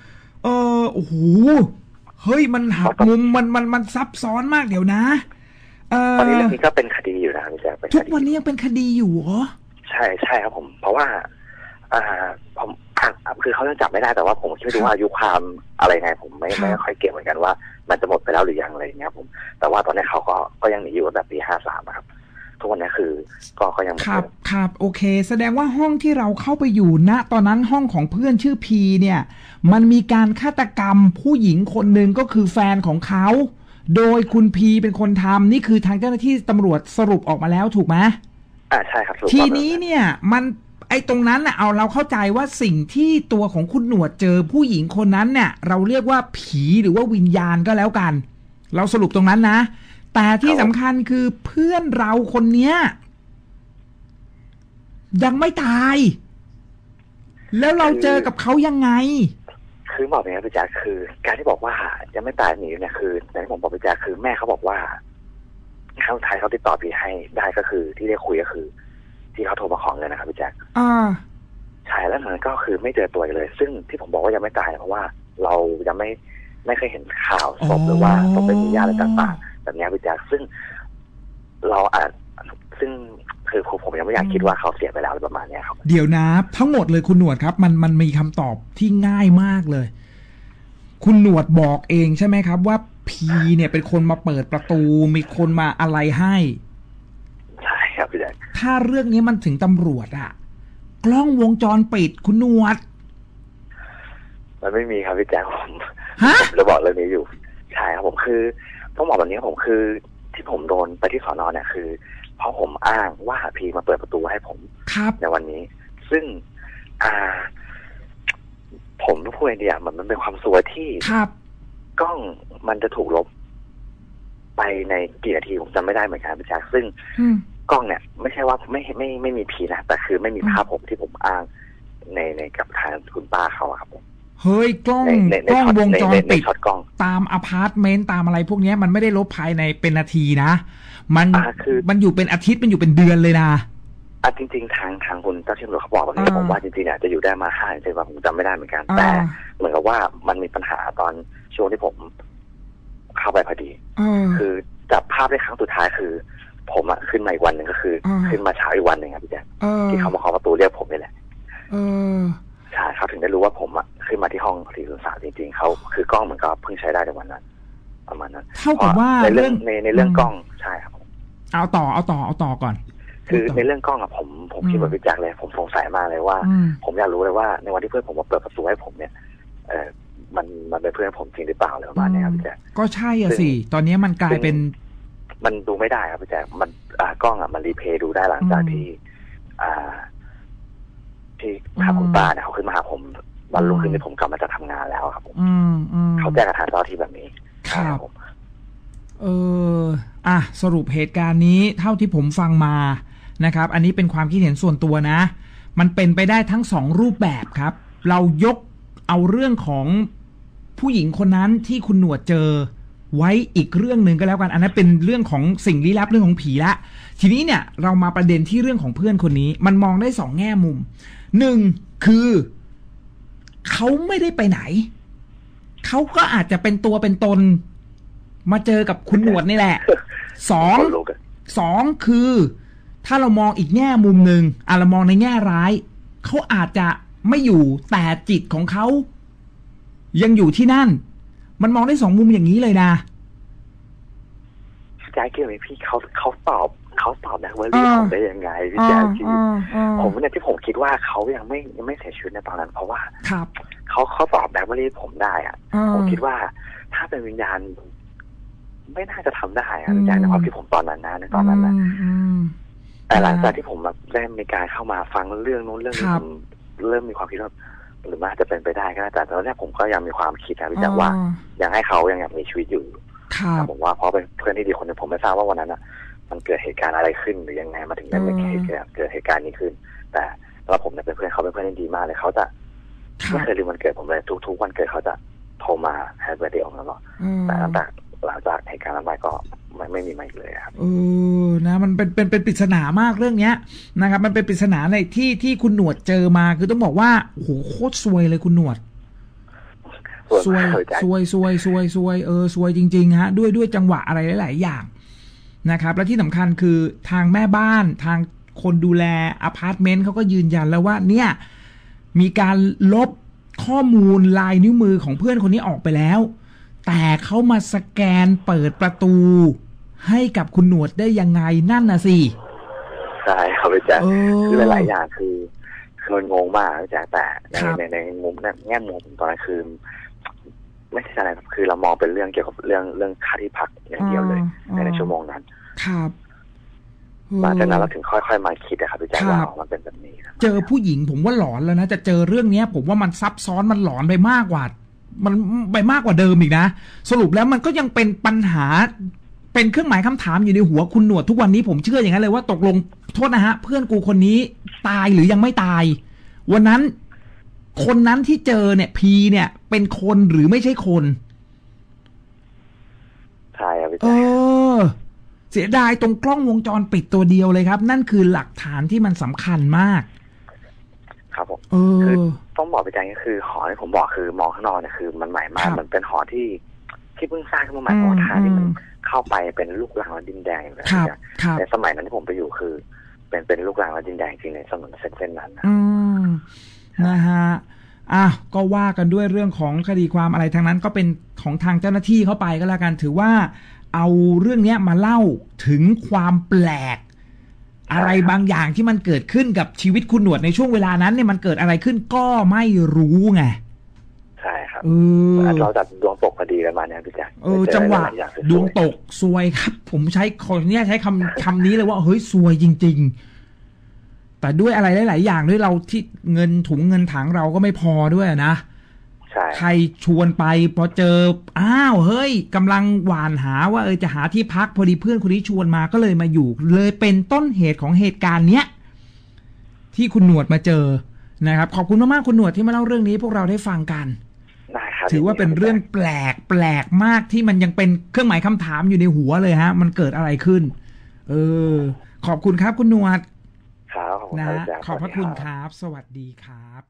เออโอ้โหเฮ้ยมันหักมุมมันมันมันซับซ้อนมากเดี๋ยวนะเออตอนนี้เรื่องนี้ก็เป็นคดีอยู่นะครับพี่แจ๊คทุกวันนี้ยังเป็นคดีอยู่เหรอใช่ใช่ครับผมเพราะว่าอ่าผมคือเขายังจับไม่ได้แต่ว่าผมไม่รู้ว่าอายุความอะไรไงผมไม่ไม่ค่อยเก็บเหมือนกันว่ามันจะหมดไปแล้วหรือยังอะไรอย่างเงี้ยผมแต่ว่าตอนนี้เขาก็ก็ยังหนีอยู่แบบปีห้าสามครับทุกวันนี้คือก็ก็ยังครับครับโอเคแสดงว่าห้องที่เราเข้าไปอยู่ณตอนนั้นห้องของเพื่อนชื่อพีเนี่ยมันมีการฆาตกรรมผู้หญิงคนหนึ่งก็คือแฟนของเขาโดยคุณพีเป็นคนทำนี่คือทางเจ้าหน้าที่ตำรวจสรุปออกมาแล้วถูกไหมอ่าใช่ครับทีนี้เนี่ยมันไอ้ตรงนั้นน่ะเอาเราเข้าใจว่าสิ่งที่ตัวของคุณหนวดเจอผู้หญิงคนนั้นเนี่ยเราเรียกว่าผีหรือว่าวิญญาณก็แล้วกันเราสรุปตรงนั้นนะแต่ที่สำคัญคือเพื่อนเราคนเนี้ยยังไม่ตายแล้วเราเจอกับเขายังไงคือบอกอย่างนี้พี่แจ๊คคือการที่บอกว่ายังไม่ตายหนีเนี่ยคือในที่ผมบอกพี่แจ๊คคือแม่เขาบอกว่าครั้งสุดท้ายเขาติดต่อพี่ให้ได้ก็คือที่ได้คุยก็คือที่เขาโทรมาขอเงินนะครับพี่แจ๊คอ่าใช่แล้วนั้นก็คือไม่เจอตัวเลยซึ่งที่ผมบอกว่ายังไม่ตายเพราะว่าเรายังไม่ไม่เคยเห็นข่าวศพหรือว่าศพเป็นวิญญาณอะไรต่างๆแบบนี้พี่แจ๊คซึ่งเราอาจซึ่งคือผมยังไม่อยากคิดว่าเขาเสียไปแล้วประมาณนี้ครับเดี๋ยวนะทั้งหมดเลยคุณหนวดครับมันมันมีคำตอบที่ง่ายมากเลยคุณหนวดบอกเองใช่ไหมครับว่าพีเนี่ยเป็นคนมาเปิดประตูมีคนมาอะไรให้ใช่ครับพี่แจ๊คถ้าเรื่องนี้มันถึงตำรวจอะกล้องวงจรปิดคุณหนวดมันไม่มีครับพี่แจ๊คผมผมจะบอกเรื่องนี้อยู่ใช่ครับผมคือต้องบอกแบบนี้ผมคือที่ผมโดนไปที่สอนอเนี่ยคือเพราะผมอ้างว่าพีมาเปิดประตูให้ผมในวันนี้ซึ่งอ่าผมต้องพูดไอเดียมันมันเป็นความซวยที่กล้องมันจะถูกลบไปในกี่นาทีผมจำไม่ได้เหมือนกันพี่แจ๊คซึ่งกล้องเนี่ยไม่ใช่ว่าไม่ไม่ไม่มีพีนะแต่คือไม่มีภาพผมที่ผมอ้างในในกับทางคุณป้าเขาครับผมเฮ้ยกล้องกล้องวงจรปิดตามอพาร์ตเมนต์ตามอะไรพวกนี้มันไม่ได้ลบภายในเป็นนาทีนะมันมันอยู่เป็นอาทิตย์มันอยู่เป็นเดือนเลยนะอ่ะจริงๆทางทางคุณเจ้าที่ตำรวจเขาบอกว่าผมว่าจริงๆเนี่ยจะอยู่ได้มาห้าเดือนว่าผมจำไม่ได้เหมือนกันแต่เหมือนกับว่ามันมีปัญหาตอนช่วงที่ผมเข้าไปพอดีคือจับภาพได้ครั้งสุดท้ายคือผมอ่ะขึ้นมาอีกวันหนึ่งก็คือขึ้นมาเช้าอีกวันหนึ่งครับพี่แจ๊คที่เขามาเคาะประตูเรียกผมนี่แหละใช่เขาถึงได้รู้ว่าผมอ่ะขึ้นมาที่ห้องสี่ศูนย์สามจริงๆเขาคือกล้องเหมือนกับเพิ่งใช้ได้ในวันนั้นประมาณนั้นเท่ากับว่าในเรื่องในในเรื่องกล้องใช่ครับเอาต่อเอาต่อเอาต่อก่อนคือในเรื่องกล้องอะผมผมคิดว่าพี่แจ๊คเลยผมสงสัยมากเลยว่าผมอยากรู้เลยว่าในวันที่เพื่อนผมมาเปิดประตูให้ผมเนี่ยเออมันมันเป็นเพื่อนผมจริงหรือเปล่าอะไรประมาณนี้ครับพี่แจ๊คก็ใช่อ่ะสิตอนนี้มันกลายเป็นมันดูไม่ได้ครับพี่แจ๊คมันอ่ากล้องอะมันรีเพย์ดูได้หลังจากที่อ่าที่ทางคุณป้าเนี่ยเขาขึ้นมาหาผมวันรุ่งขึ้นที่ผมกลับมาจะทำงานแล้วครับผมเขาแจ้งกับทางเจ้าที่แบบนี้ครับเอออ่ะสรุปเหตุการณ์นี้เท่าที่ผมฟังมานะครับอันนี้เป็นความคิดเห็นส่วนตัวนะมันเป็นไปได้ทั้งสองรูปแบบครับเรายกเอาเรื่องของผู้หญิงคนนั้นที่คุณหนวดเจอไว้อีกเรื่องหนึ่งก็แล้วกันอันนั้นเป็นเรื่องของสิ่งลี้ลับเรื่องของผีละทีนี้เนี่ยเรามาประเด็นที่เรื่องของเพื่อนคนนี้มันมองได้สองแง่มุมหนึ่งคือเขาไม่ได้ไปไหนเขาก็อาจจะเป็นตัวเป็นตนมาเจอกับคุณหนวดนี่แหละสองสองคือถ้าเรามองอีกแง่มุมหนึ่งอ่ะเรามองในแง่ร้ายเขาอาจจะไม่อยู่แต่จิตของเขายังอยู่ที่นั่นมันมองได้สองมุมอย่างนี้เลยนะพี่แจ๊คเกี่ยวไหมพี่เขาเขาตอบเขาตอบนะว่าเรื่องของได้ยังไงพี่แจ๊คที่ผมเนี่ยที่ผมคิดว่าเขายังไม่ยังไม่เสียชีวิตในตอนนั้นเพราะว่าเขาเขาตอบแบบว่าผมได้อ่ะผมคิดว่าถ้าเป็นวิญญาณไม่น่าจะทำได้อะจากในความคิดผมตอนนั้นนะในตอนนั้นนะแต่หลังจากที่ผมแบบได้มีการเข้ามาฟังเรื่องนู้นเรื่องนี้ผมเริ่มมีความคิดว่าหรือว่าจะเป็นไปได้ก็ได้แต่ตอนแรกผมก็ยังมีความคิดนะพี่แจ๊คว่ายังให้เขายังอยากมีชีวิตอยู่ผมว่าเพราะเป็นเพื่อนที่ดีคนนึงผมไม่ทราบว่าวันนั้นอ่ะมันเกิดเหตุการณ์อะไรขึ้นหรือยังไงมาถึงได้เกิดเหตุการณ์นี้ขึ้นแต่เราผมเนี่ยเป็นเพื่อนเขาเป็นเพื่อนที่ดีมากเลยเขาจะไม่เคยลืมวันเกิดผมเลยทุกๆวันเกิดเขาจะโทรมาแฮปปี้เบิร์ธเดย์ผมตลอดแต่ตั้งแต่หลังจากเหตุการณ์นั้นไปก็ไม่ไม่มีมาอีกเลยครับเออนะมันเป็นเป็นเป็นปริศนามากเรื่องเนี้ยนะครับมันเป็นปริศนาในที่ที่คุณหนวดเจอมาคือต้องบอกว่าโอ้โหโคตรซวยเลยคุณหนวดซวยซวยซวยซวยซวยเออซวยจริงๆฮะด้วยด้วยจังหวะอะไรหลายๆอย่างนะครับและที่สำคัญคือทางแม่บ้านทางคนดูแลอพาร์ตเมนต์เขาก็ยืนยันแล้วว่าเนี่ยมีการลบข้อมูลลายนิ้วมือของเพื่อนคนนี้ออกไปแล้วแต่เขามาสแกนเปิดประตูให้กับคุณหนวดได้ยังไงนั่นน่ะสิใช่ครับพี่แจ๊คคือหลายๆอย่างคือคือมันงงมากพี่แจ๊คแต่ในในในมุมแง่มุมตอนนั้นคือไม่ใช่อะไรครับคือเรามองเป็นเรื่องเกี่ยวกับเรื่องเรื่องค่าที่พักอย่างเดียวเลยในในชั่วโมงนั้นครับหลังจากนั้นเราถึงค่อยๆมาคิดนะครับพี่แจ๊คว่ามันเป็นแบบนี้เจอผู้หญิงผมว่าหลอนแล้วนะจะเจอเรื่องนี้ผมว่ามันซับซ้อนมันหลอนไปมากกว่ามันไปมากกว่าเดิมอีกนะสรุปแล้วมันก็ยังเป็นปัญหาเป็นเครื่องหมายคำถามอยู่ในหัวคุณหนวดทุกวันนี้ผมเชื่ออย่างนั้นเลยว่าตกลงโทษนะฮะเพื่อนกูคนนี้ตายหรือยังไม่ตายวันนั้นคนนั้นที่เจอเนี่ยพีเนี่ยเป็นคนหรือไม่ใช่คนใช่ครับเออเสียดายตรงกล้องวงจรปิดตัวเดียวเลยครับนั่นคือหลักฐานที่มันสำคัญมากครับผมเออคือต้องบอกไปใจก็คือหอที่ผมบอกคือมองข้างนอกเนี่ยคือมันใหม่มากมันเป็นหอที่ที่เพิ่งสร้างขึ้นมาใหม่เพราะทางที่มันเข้าไปเป็นลูกรังและดินแดงอยู่แล้วในสมัยนั้นที่ผมไปอยู่คือเป็นเป็นลูกรังและดินแดงจริงในถนนเส้นนั้นนะอืมนะฮะอ่ะก็ว่ากันด้วยเรื่องของคดีความอะไรทางนั้นก็เป็นของทางเจ้าหน้าที่เข้าไปก็แล้วกันถือว่าเอาเรื่องนี้มาเล่าถึงความแปลกอะไรบางอย่างที่มันเกิดขึ้นกับชีวิตคุณหนวดในช่วงเวลานั้นเนี่ยมันเกิดอะไรขึ้นก็ไม่รู้ไงใช่ครับเออเราจัดดวงตกพอดีกันมาเนี่ยพี่แจ๊คเออจังหวะดวงตกซวยครับผมใช้คนนี้ใช้คำคำนี้เลยว่าเฮ้ยซวยจริงๆแต่ด้วยอะไรหลายๆอย่างด้วยเราที่เงินถุงเงินถังเราก็ไม่พอด้วยนะใครชวนไปพอเจออ้าวเฮ้ยกำลังหวานหาว่าเออจะหาที่พักพอดีเพื่อนคนนี้ชวนมาก็เลยมาอยู่เลยเป็นต้นเหตุของเหตุการณ์เนี้ยที่คุณหนวดมาเจอนะครับขอบคุณมากๆคุณหนวดที่มาเล่าเรื่องนี้พวกเราได้ฟังกันถือว่าเป็นเรื่องแปลกแปลกมากที่มันยังเป็นเครื่องหมายคำถามอยู่ในหัวเลยฮะมันเกิดอะไรขึ้นเออขอบคุณครับคุณหนวดครับนะขอบพระคุณครับสวัสดีครับ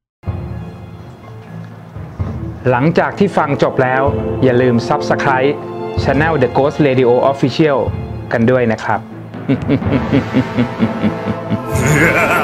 หลังจากที่ฟังจบแล้วอย่าลืม Subscribe Channel The Ghost Radio Official กันด้วยนะครับ